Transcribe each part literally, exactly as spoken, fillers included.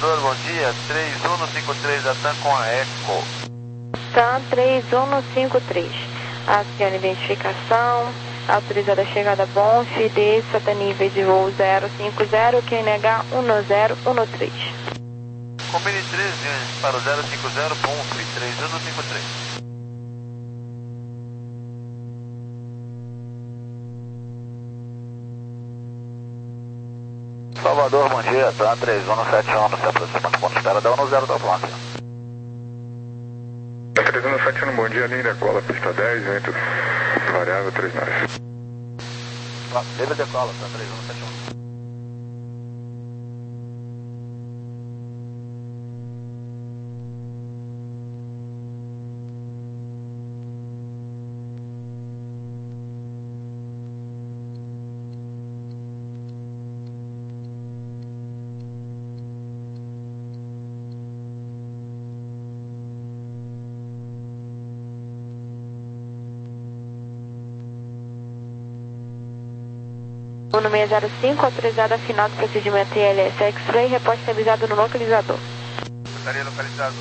Salvador, bom dia. três um cinco três da TAM com a Eco. TAM três um cinco três. Acione identificação. Autorizada a chegada Bonf, desça até nível de voo zero cinco zero, Q N H um zero um três. Combine treze para o zero cinco zero, Bonf, três um cinco três. Salvador, bom dia, TAM três um sete um, se aproxima do ponto de espera da um zero da Atlântica. três um sete um, bom dia, linha decola, pista dez, vento variável três nove. Livre decola, TAM três um sete um. Uno seis zero cinco, autorizada final do procedimento I L S X-Ray, reposto estabilizado no localizador. Estaria localizado.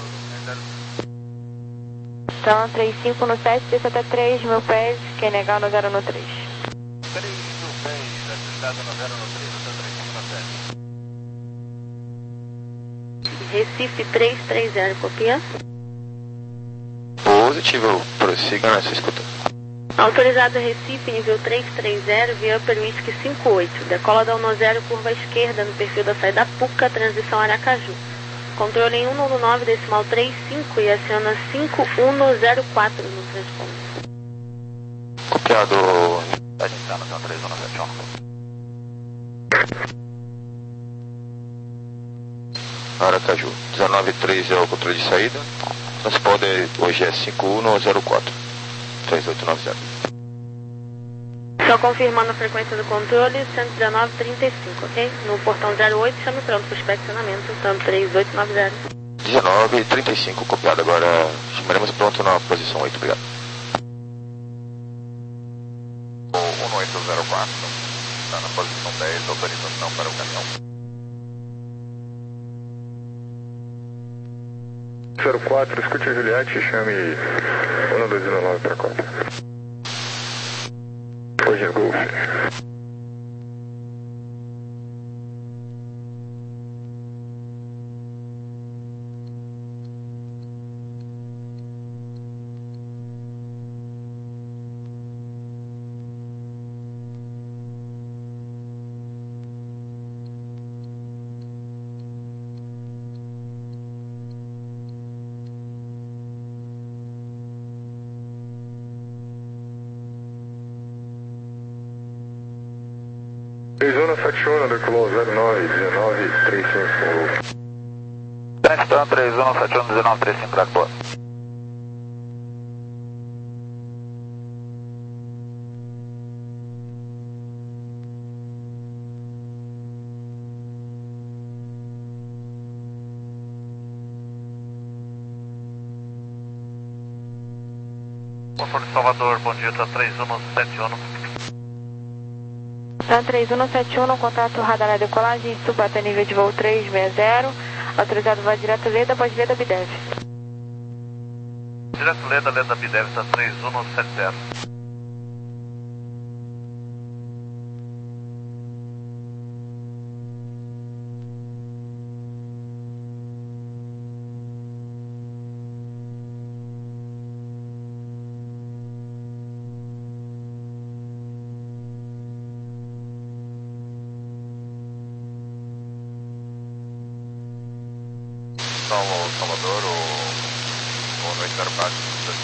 TAM três cinco um sete, desça até três mil pés, Q N H no zero no três. três mil pés, atestado no zero no três, TAM três cinco um sete. Recife três três zero, copia. Positivo, prossiga nessa escuta. Autorizado Recife, nível três três zero, via Upper Whisky cinco oito. Decola da um zero, curva esquerda, no perfil da saída Puca, transição Aracaju. Controle em cento e nove, decimal trinta e cinco e aciona cinco um zero quatro no transponder. Copiado. A gente está no TAM três um sete um. Aracaju. dezenove três é o controle de saída. Transponder hoje é cinco um zero quatro. três oito nove zero. Só confirmando a frequência do controle, cento e dezenove trinta e cinco, ok? No portão zero oito, chame pronto para o inspecionamento, TAM três oito nove zero. dezenove trinta e cinco, copiado. Agora chamaremos pronto na posição oito, obrigado. O um oito zero quatro, está na posição dez, autorização para o caminhão. zero quatro, escute a Juliette, chame um dois nove para quatro. Hoje é Golf. três um sete um, decolou zero nove um nove três cinco. TAM três um sete um um nove três cinco, da boa. Controle Salvador, bom dia, TAM três um sete um. TAM três um sete um, contato radar na decolagem, suba até nível de voo três seis zero, autorizado vai direto Leda, após Leda Bidev. Direto Leda, Leda Bidev, TAM três um sete zero. Salvador, o, o noite zero quatro,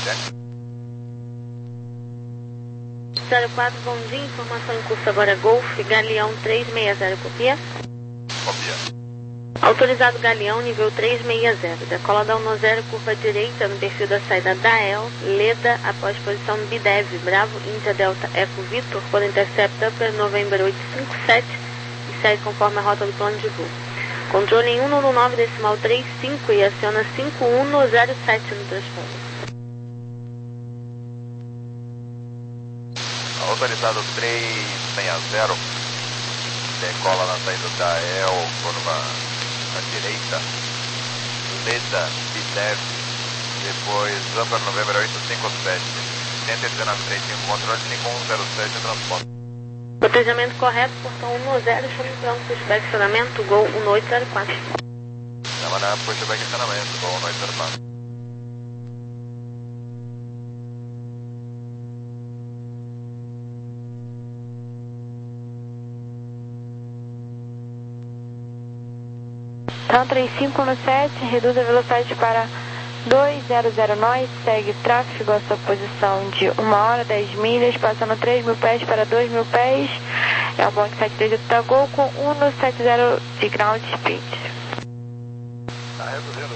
zero quatro, bom dia, informação em curso agora Golf, Galeão três seis zero, copia. Copia. Autorizado Galeão, nível três seis zero, decola da um zero, curva direita, no perfil da saída Dael, Leda, após posição Bidev, Bravo, Índia Delta, Eco Vitor, por intercept Upper November oito cinco sete e segue conforme a rota do plano de voo. Controle em cento e nove, decimal trinta e cinco e aciona cinco um zero sete no transponder. Autorizado três seis zero, decola na saída da E L, curva curva direita, Leda, Bidev, depois Upper November oito cinco sete, cento e dezenove trinta e um, controle Nikon um zero sete, transporte. Protejamento correto, portão um zero, chame pronto, pushback estacionamento, Gol um oito zero quatro. Chama pushback estacionamento, Gol um oito zero quatro. Então três cinco um sete, reduz a velocidade para dois zero zero nós, segue tráfego a sua posição de uma hora, dez milhas, passando três mil pés para dois mil pés. É o Boeing sete três oito Gol com um sete zero de ground speed. Está reduzindo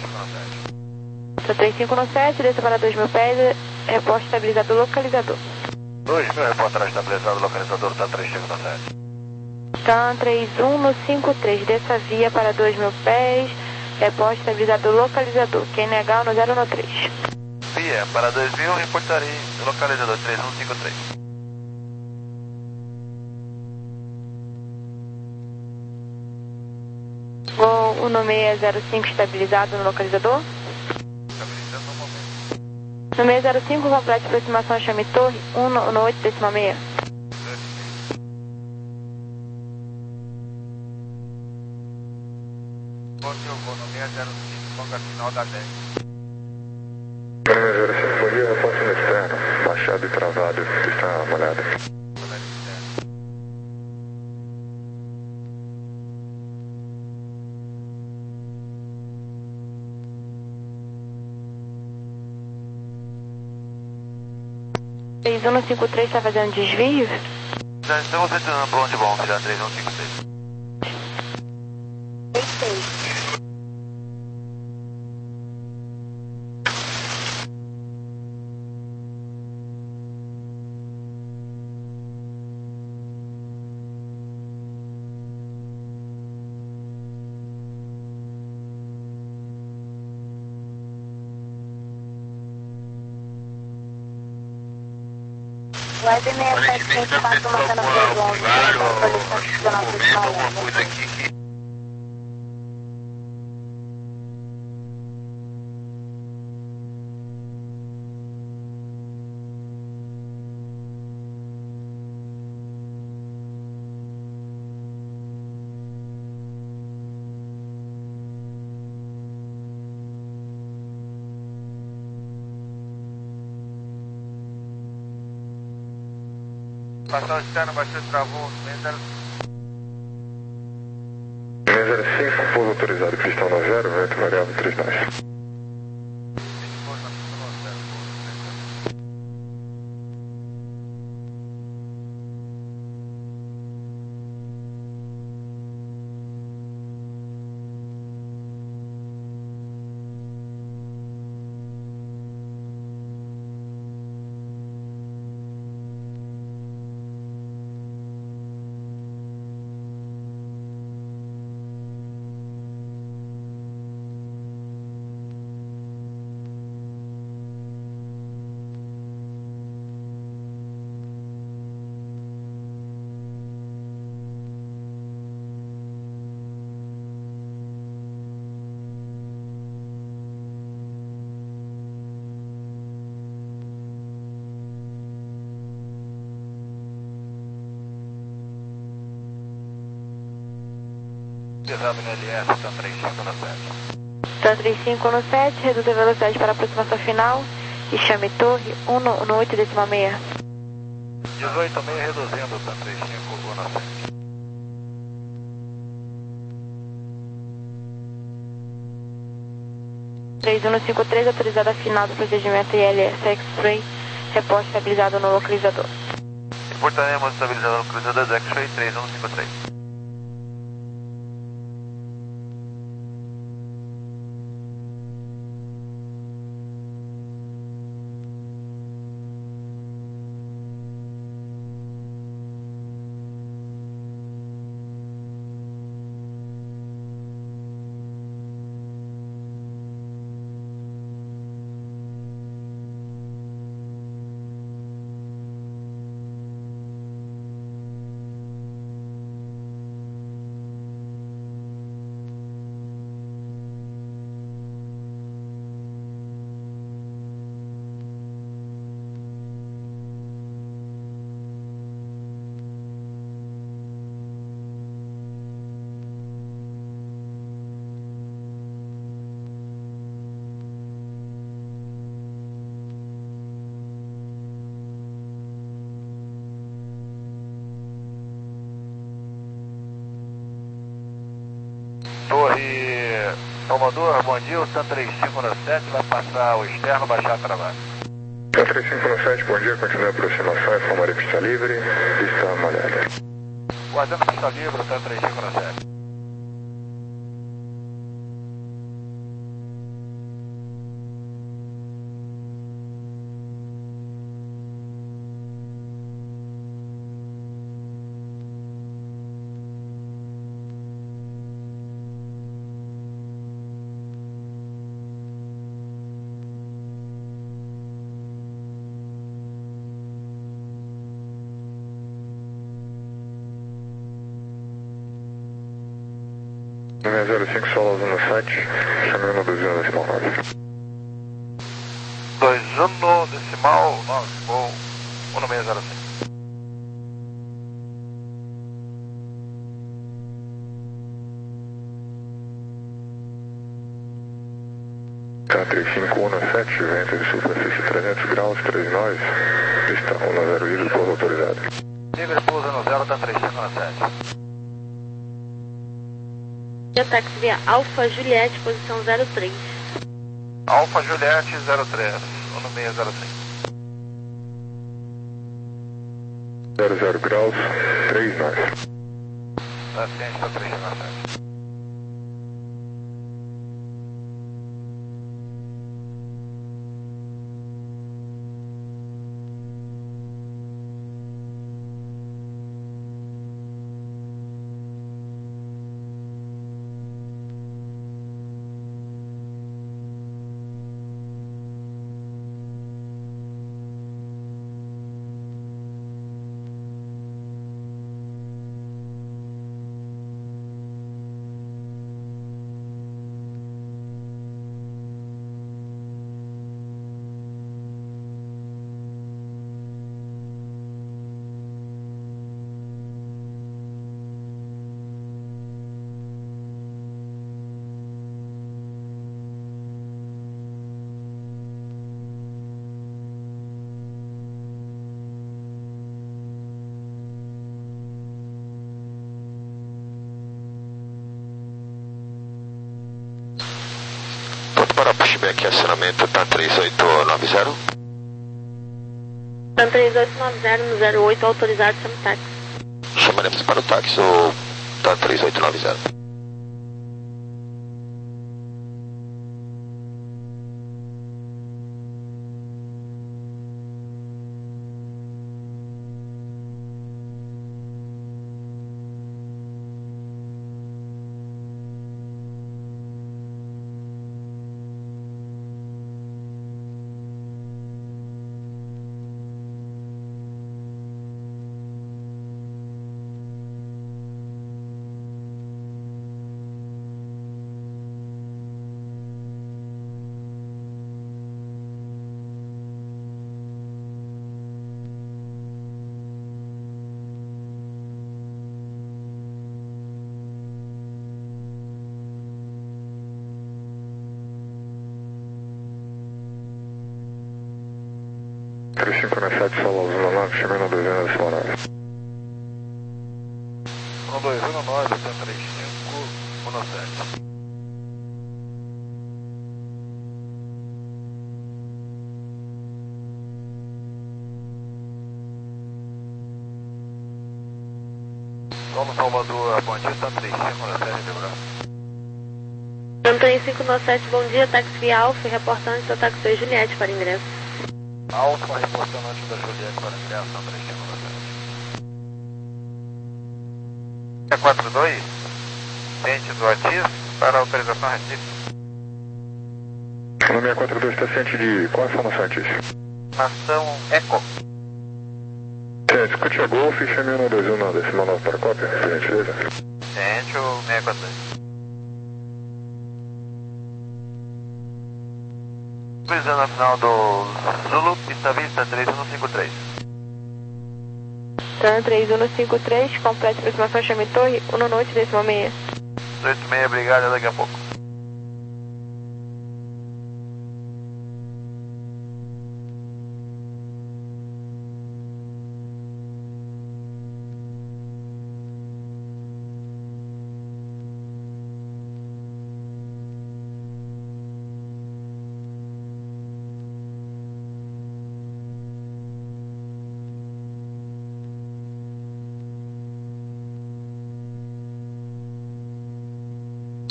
o Então três cinco um sete, desça para dois mil pés, reporte estabilizador localizador. dois mil, reportagem estabilizado localizador, está três cinco um sete. Então três um cinco três, desça via para dois mil pés, reporte estabilizador localizador, Q N H no zero um três. Via, para dois mil, reportarei localizador três um cinco três. Gol um seis zero cinco estabilizado no localizador. Estabilizando no momento. No seis zero cinco, complete aproximação, chame torre um no oito décima seis. zero cinco, ponga final da dez. Grêmio zero cinco, bom dia, reforço no externo, baixado e travado, está molhado. três um cinco três está fazendo desvio? Já estamos retornando para onde bom, filha três um cinco três. O Web seis sete cinco quatro marcando o Brasil. Momento, alguma coisa aqui que... Passar o externo, bastante travou, zero cinco, pouso autorizado, cristão no zero, vento variável três nós. Exame no L S, está três cinco um sete. Então três cinco um sete, reduz a velocidade para a aproximação final e chame torre um no oito décima seis. dezoito e meio reduzindo, está três cinco um sete. três um cinco três, autorizada final do procedimento I L S X-Ray, reporte estabilizado no localizador. Reportaremos estabilizador no localizador do X-Ray três um cinco três. Torre Salvador, bom dia, o TAM três cinco um sete vai passar o externo, baixar a travagem. TAM três cinco um sete, bom dia, continua a aproximação, informaria pista livre, pista molhada. Guardando pista livre, o TAM três cinco um sete. nove zero cinco Solos um sete, chamando dois um decimal nove. dois um decimal nove, voo um seis zero cinco. TAM três cinco um sete, vento de superfície trezentos graus, três nós, pista um zero livre, pouso autorizado. Livre, pouso no zero, TAM três cinco um sete. Táxi via Alfa Juliette, posição zero três. Alfa Juliette zero três, um seis zero cinco. zero zero graus, três nós. Tá ciente, TAM três cinco um sete. Para pushback, acionamento TAM três oito nove zero. TAM três oito nove zero no zero oito, autorizado, chama táxi. Chamaremos para o táxi ou TAM três oito nove zero. três cinco um sete Solos um nove, chamando dois um decimal nove. um dois um nove, TAM três cinco um sete. Como Salvador, bom dia, TAM três cinco um sete, Debrão. TAM três cinco um sete, bom dia, táxi via Alfa, reportando seu táxi Juliette para ingresso. Alfa, reportando antes da Juliette para ingresso, TAM três cinco um sete. É quatro dois, ciente do Atis para autorização retífica. No seis quatro dois está ciente de qual informação, Atis? Ação Eco. Ciente, escute a Golf e chame um dois um decimal nove para cópia, por gentileza. Ciente o seis quatro dois. Visando a final do Zulu, pista vista três um cinco três. TAM três um cinco três, completa aproximação, chame torre, um noite, decimal meia. oito seis, obrigado, daqui a pouco.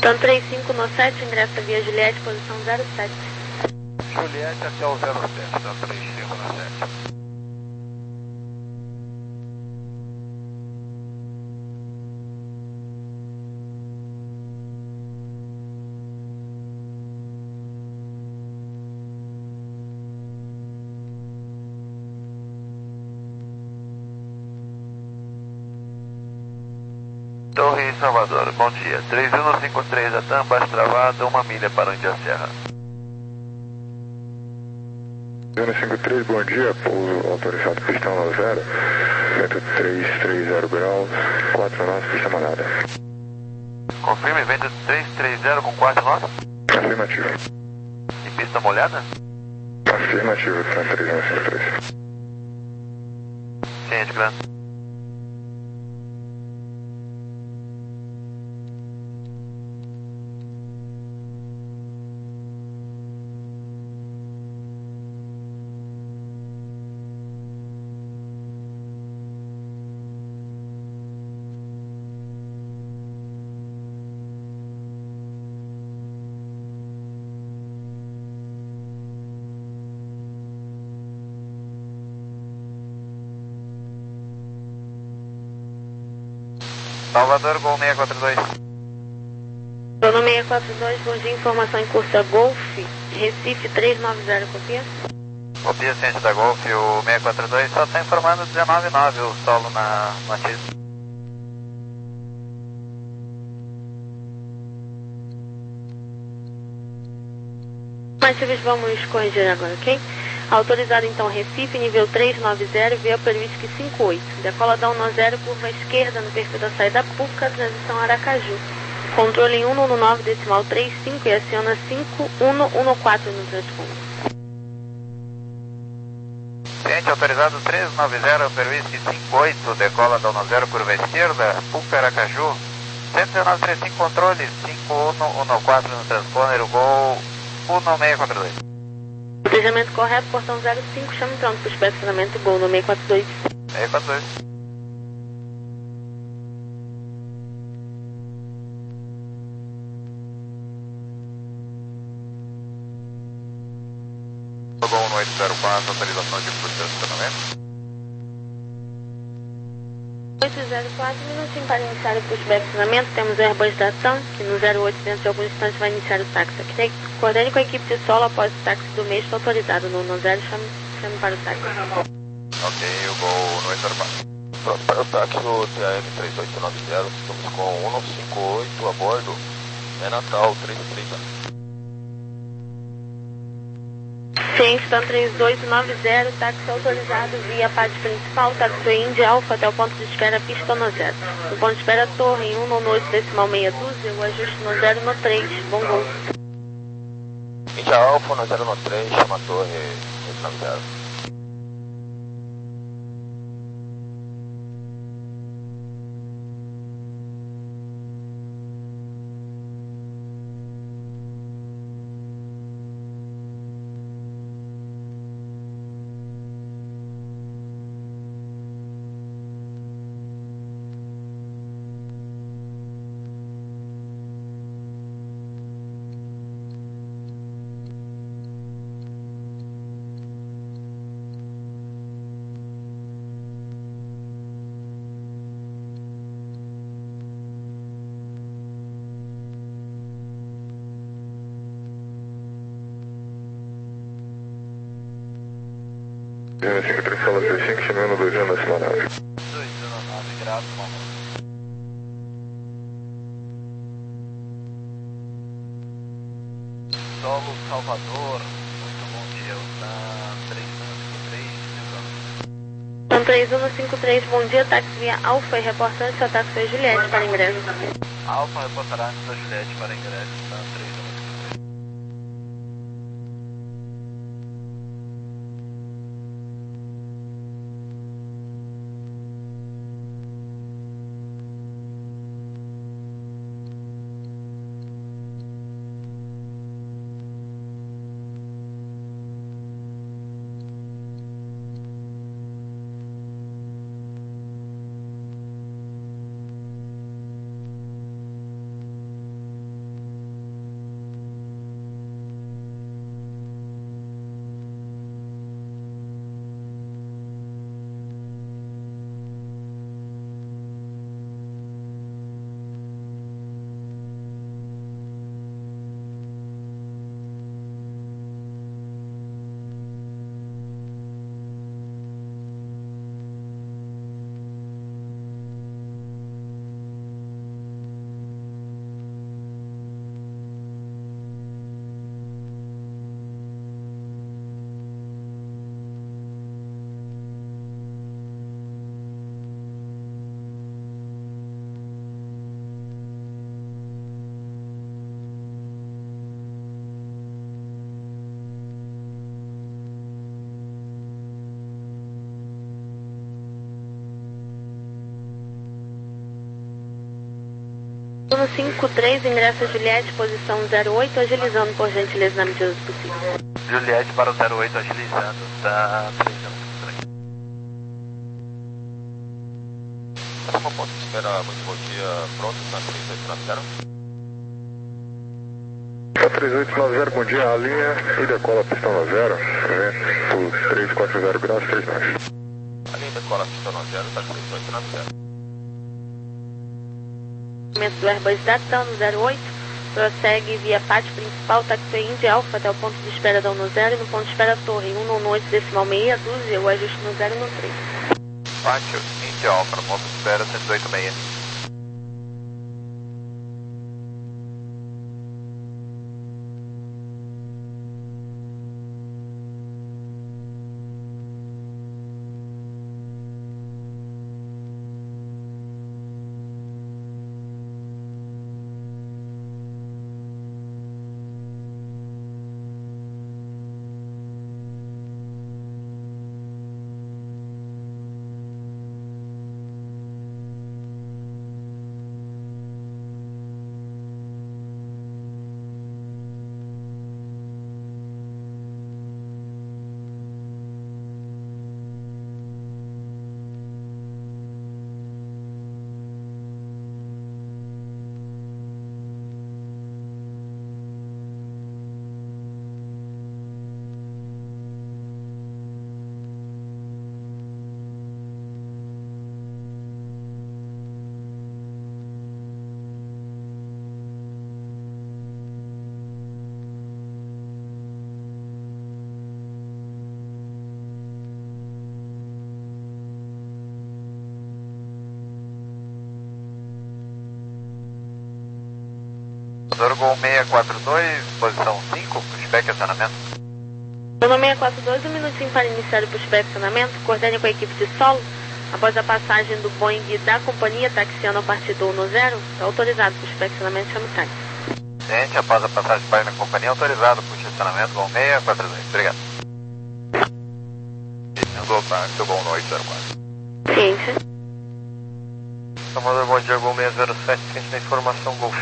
Tanto três cinco no sete, ingresso da Via Juliette, posição zero sete. Juliette até o zero sete, tanto três cinco no sete. Torre Salvador, bom dia. três um cinco três, a TAM, baixo travado, uma milha para onde a Serra. três um cinco três, bom dia, pouso autorizado, pistão no zero, vento três três zero graus, quatro nós, pista molhada. Confirme, vento três três zero com quatro nós? Afirmativo. E pista molhada? Afirmativo, TAM três um cinco três. Ciente, grande. Salvador, Gol seis quatro dois. Sono seis quatro dois, bom dia, informação em curso a Golf, Recife três nove zero, copia? Copia, ciente da Golf, o seis quatro dois só está informando dezenove nove o solo na notícia. Mas vamos corrigir agora, ok? Autorizado então Recife, nível três nove zero, via Peruísque cinco oito. Decola da um zero, curva esquerda no perfil da saída Puca, transição Aracaju. Controle em cento e dezenove, decimal trinta e cinco e aciona cinco um um quatro no transponder. Ciente, autorizado três nove zero, Peruísque cinco oito, decola da um zero, curva esquerda, Puca, Aracaju. cento e dezenove trinta e cinco, controle, cinco um um quatro no transponder, o Gol um seis quatro dois. Planejamento correto, portão zero cinco, chame pronto para o estacionamento Gol no seis quatro dois. seis quatro dois. Gol um oito zero quatro, autorização de curso de estacionamento. oito zero quatro, minutinho para iniciar o curso de estacionamento. Temos o Airbus da TAM, que no zero oito dentro de alguns instantes vai iniciar o táxi. Aqui, coordene com a equipe de solo após o táxi do mês, está autorizado no um zero, chame, chame para o táxi. Ok, o Gol um oito zero quatro. Pronto, para o táxi o T A M três oito nove zero, estamos com um nove cinco oito a bordo, é Natal três três zero. Ciente, TAM três oito nove zero, táxi autorizado via parte principal, táxi Índia Alfa até o ponto de espera pista no zero. No ponto de espera torre em um oito decimal meia dúzia, o ajuste no zero no três, bom gol. Índia Alfa no zero no três, chama a torre oito nove zero. três um cinco três, fala três cinco, chamei no dois anos acima nave. dois nove graus, mamãe. Solo Salvador, muito bom dia, o TAM três um cinco três, desvão. TAM três um cinco três, bom dia, táxi via Alfa e reportante seu táxi foi Juliette para ingresso. Alfa reportará antes da Juliette para ingresso, TAM três um cinco três. destino cinco três, ingresso a Juliette, posição zero oito, agilizando por gentileza na medida do possível. Juliette para o zero oito, agilizando, tá três anos por aí. Próximo ponto de espera, muito bom dia, pronto, na três oito nove zero. Tá três oito nove zero, bom dia, a linha e decola pistão nove zero, vento três quatro zero graus, três nove. A linha decola pistão nove zero, tá três oito nove zero. Do Airbus Datano zero oito, prossegue via pátio principal, taxiway Indy Alpha até o ponto de espera da um zero, no ponto de espera torre um nove oito decimal meia dúzia, o ajuste no zero no três. Pátio Indy Alpha, no ponto de espera cento e oito seis. Gol seiscentos e quarenta e dois, posição cinco, pushback acionamento. Sono seiscentos e quarenta e dois, um minutinho para iniciar o pushback acionamento, coordene com a equipe de solo, após a passagem do Boeing da companhia, taxiando a partir do um zero, está autorizado o pushback acionamento, chama o táxi. Gente, após a passagem do Boeing da companhia, autorizado o push acionamento, Gol seiscentos e quarenta e dois, obrigado. Gol táxi, Gol noite zero quatro. Ciência. Salvador, bom dia, Gol seiscentos e zero sete, ciente da informação, Golf.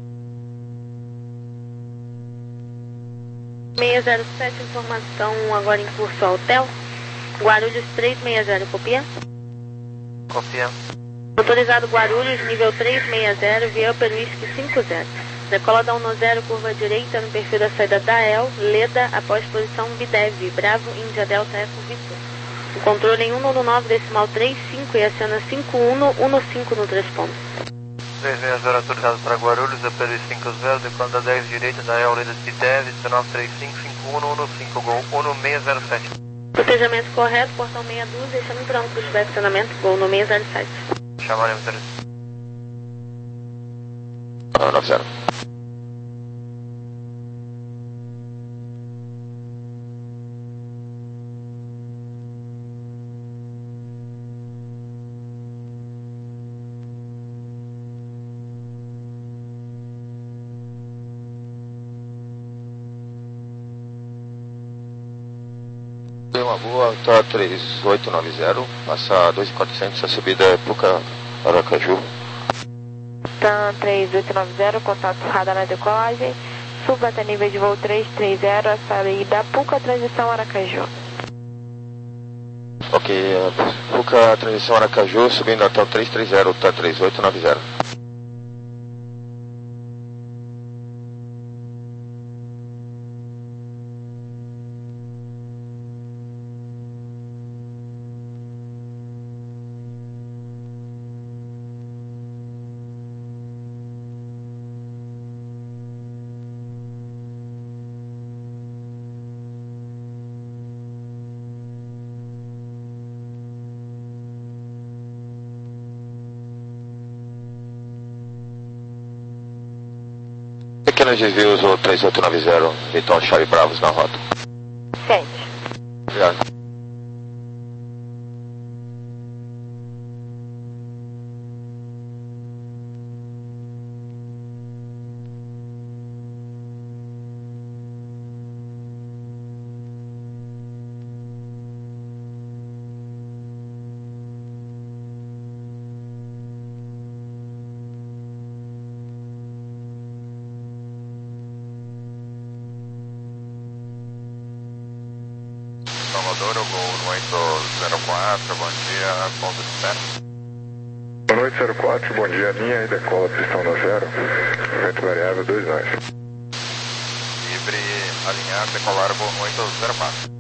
seiscentos e zero sete, informação agora em curso ao hotel. Guarulhos trezentos e sessenta, copia? Copia. Autorizado Guarulhos, nível trezentos e sessenta, via Upper Whisky cinco zero. Decola da um zero, curva direita no perfil da saída da E L, Leda, após posição B D E V, Bravo, Índia Delta, Eco, Victor. O controle em cento e nove decimal trinta e cinco e aciona cinco um um cinco no transponder. trezentos e sessenta autorizado para Guarulhos, Upper Whisky cinco zero, decola da dez direita da E L, Leda B D E V, um nove três cinco cinco um um cinco, Gol um seiscentos e sete. Protejamento correto, portão meia dúzia, deixando pronto para o estacionamento, Gol no seiscentos e sete. Chamaremos Ah, nove zero. Uma boa, tá três oito nove zero, passa dois mil e quatrocentos, a subida é Puca, Aracaju. Tá três oito nove zero, contato radar na decolagem, suba até nível de voo trezentos e trinta, a saída Puca, transição Aracaju. Ok, Puca, transição Aracaju, subindo até o trezentos e trinta, tá três oito nove zero. Pequenos desvios, o três oito nove zero, Vitor Charlie Bravos na rota. Sente. Obrigado. Domodouro, Gol no oito zero quatro, bom dia, ponto de espera. Boa noite, zero quatro, bom dia, linha e decola, pistão no zero, vento variável, dois nós. Livre, alinhar, decolar, Gol no oito zero quatro.